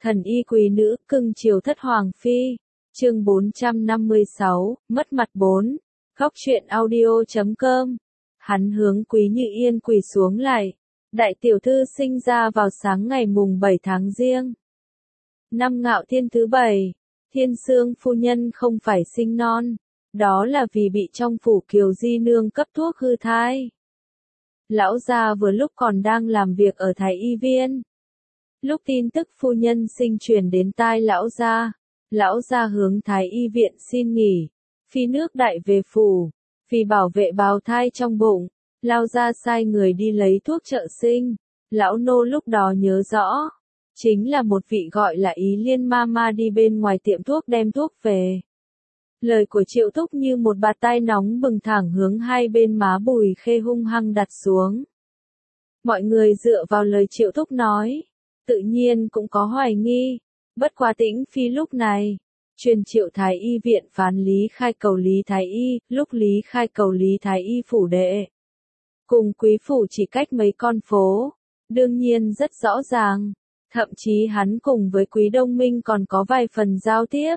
Thần y quý nữ, cưng chiều thất hoàng phi. Chương 456, mất mặt 4. Góc truyện audio.com. Hắn hướng Quý Như Yên quỳ xuống lại. Đại tiểu thư sinh ra vào sáng ngày mùng 7 tháng Giêng. Năm Ngạo Thiên thứ 7, Thiên Sương phu nhân không phải sinh non, đó là vì bị trong phủ Kiều Di nương cấp thuốc hư thai. Lão gia vừa lúc còn đang làm việc ở Thái Y Viên. Lúc tin tức phu nhân sinh truyền đến tai lão gia hướng Thái Y Viện xin nghỉ, phi nước đại về phủ, vì bảo vệ bào thai trong bụng, lao ra sai người đi lấy thuốc trợ sinh. Lão nô lúc đó nhớ rõ, chính là một vị gọi là Ý Liên Mama đi bên ngoài tiệm thuốc đem thuốc về. Lời của Triệu Thúc như một bạt tai nóng bừng thẳng hướng hai bên má Bùi Khê hung hăng đặt xuống. Mọi người dựa vào lời Triệu Thúc nói, tự nhiên cũng có hoài nghi, bất quá Tĩnh Phi lúc này, truyền Triệu Thái Y Viện phán Lý Khai cầu Lý Thái Y, lúc Lý Khai cầu Lý Thái Y phủ đệ. Cùng quý phủ chỉ cách mấy con phố, đương nhiên rất rõ ràng, thậm chí hắn cùng với Quý Đông Minh còn có vài phần giao tiếp.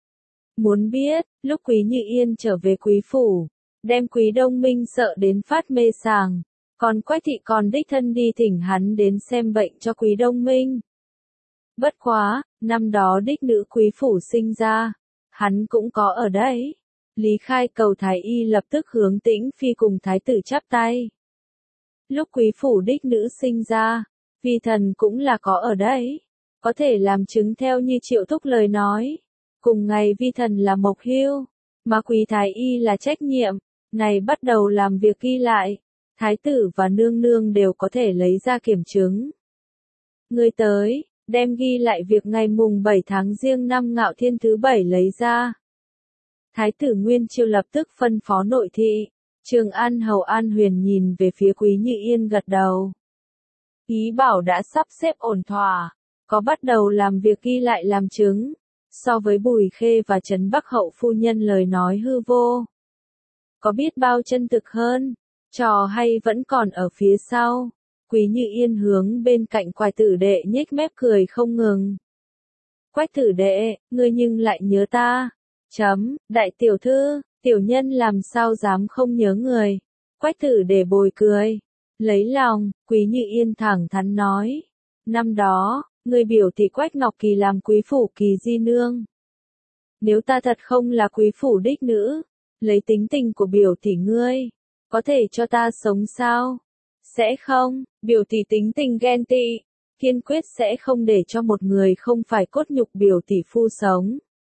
Muốn biết, lúc Quý Như Yên trở về quý phủ, đem Quý Đông Minh sợ đến phát mê sảng, còn Quách thị còn đích thân đi thỉnh hắn đến xem bệnh cho Quý Đông Minh. Bất quá, năm đó đích nữ quý phủ sinh ra, hắn cũng có ở đấy. Lý Khai cầu Thái Y lập tức hướng Tĩnh Phi cùng Thái tử chắp tay. Lúc quý phủ đích nữ sinh ra, vi thần cũng là có ở đấy, có thể làm chứng theo như Triệu Thúc lời nói. Cùng ngày vi thần là mộc hưu, mà Quý Thái Y là trách nhiệm, này bắt đầu làm việc ghi lại, Thái tử và nương nương đều có thể lấy ra kiểm chứng. Người tới, đem ghi lại việc ngày mùng 7 tháng Giêng năm Ngạo Thiên thứ 7 lấy ra. Thái tử Nguyên Chiêu lập tức phân phó nội thị, Trường An hầu An Huyền nhìn về phía Quý Như Yên gật đầu. Ý bảo đã sắp xếp ổn thỏa, có bắt đầu làm việc ghi lại làm chứng. So với Bùi Khê và Trấn Bắc hậu phu nhân lời nói hư vô, có biết bao chân thực hơn, trò hay vẫn còn ở phía sau. Quý Như Yên hướng bên cạnh Quách tử đệ nhếch mép cười không ngừng. Quách tử đệ, ngươi nhưng lại nhớ ta. Đại tiểu thư, tiểu nhân làm sao dám không nhớ người. Quách tử đệ bồi cười, lấy lòng, Quý Như Yên thẳng thắn nói. Năm đó, người biểu tỷ Quách Ngọc Kỳ làm quý phủ Kỳ Di nương. Nếu ta thật không là quý phủ đích nữ, lấy tính tình của biểu tỷ ngươi, có thể cho ta sống sao? Sẽ không, biểu tỷ tính tình ghen tị, kiên quyết sẽ không để cho một người không phải cốt nhục biểu tỷ phu sống.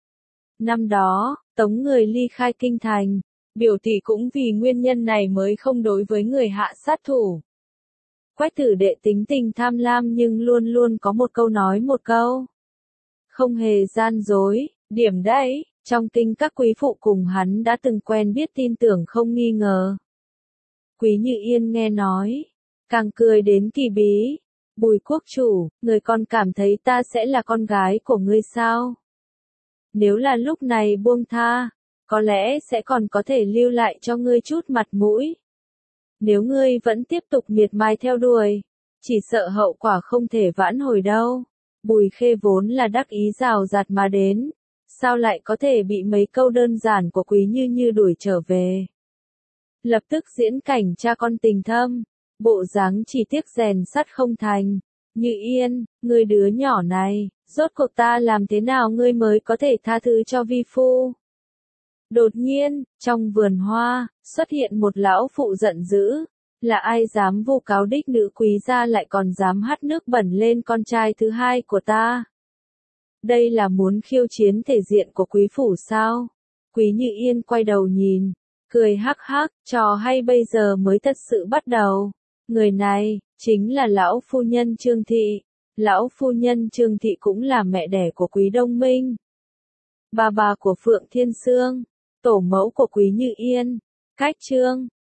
Năm đó, tống người ly khai kinh thành, biểu tỷ cũng vì nguyên nhân này mới không đối với người hạ sát thủ. Quách tử đệ tính tình tham lam nhưng luôn luôn có một câu nói một câu. Không hề gian dối, điểm đấy, trong kinh các quý phụ cùng hắn đã từng quen biết tin tưởng không nghi ngờ. Quý Như Yên nghe nói, càng cười đến kỳ bí. Bùi quốc chủ, người còn cảm thấy ta sẽ là con gái của ngươi sao? Nếu là lúc này buông tha, có lẽ sẽ còn có thể lưu lại cho ngươi chút mặt mũi. Nếu ngươi vẫn tiếp tục miệt mài theo đuổi, chỉ sợ hậu quả không thể vãn hồi đâu. Bùi Khê vốn là đắc ý rào rạt mà đến, sao lại có thể bị mấy câu đơn giản của Quý Như đuổi trở về. Lập tức diễn cảnh cha con tình thâm, bộ dáng chỉ tiếc rèn sắt không thành. Như Yên, ngươi đứa nhỏ này, rốt cuộc ta làm thế nào ngươi mới có thể tha thứ cho vi phu? Đột nhiên, trong vườn hoa, xuất hiện một lão phụ giận dữ. Là ai dám vu cáo đích nữ quý gia lại còn dám hắt nước bẩn lên con trai thứ hai của ta? Đây là muốn khiêu chiến thể diện của quý phủ sao? Quý Như Yên quay đầu nhìn, cười hắc hắc, trò hay bây giờ mới thật sự bắt đầu. Người này, chính là lão phu nhân Trương Thị. Lão phu nhân Trương Thị cũng là mẹ đẻ của Quý Đông Minh. Bà của Phượng Thiên Sương, tổ mẫu của Quý Như Yên. Cách Trương,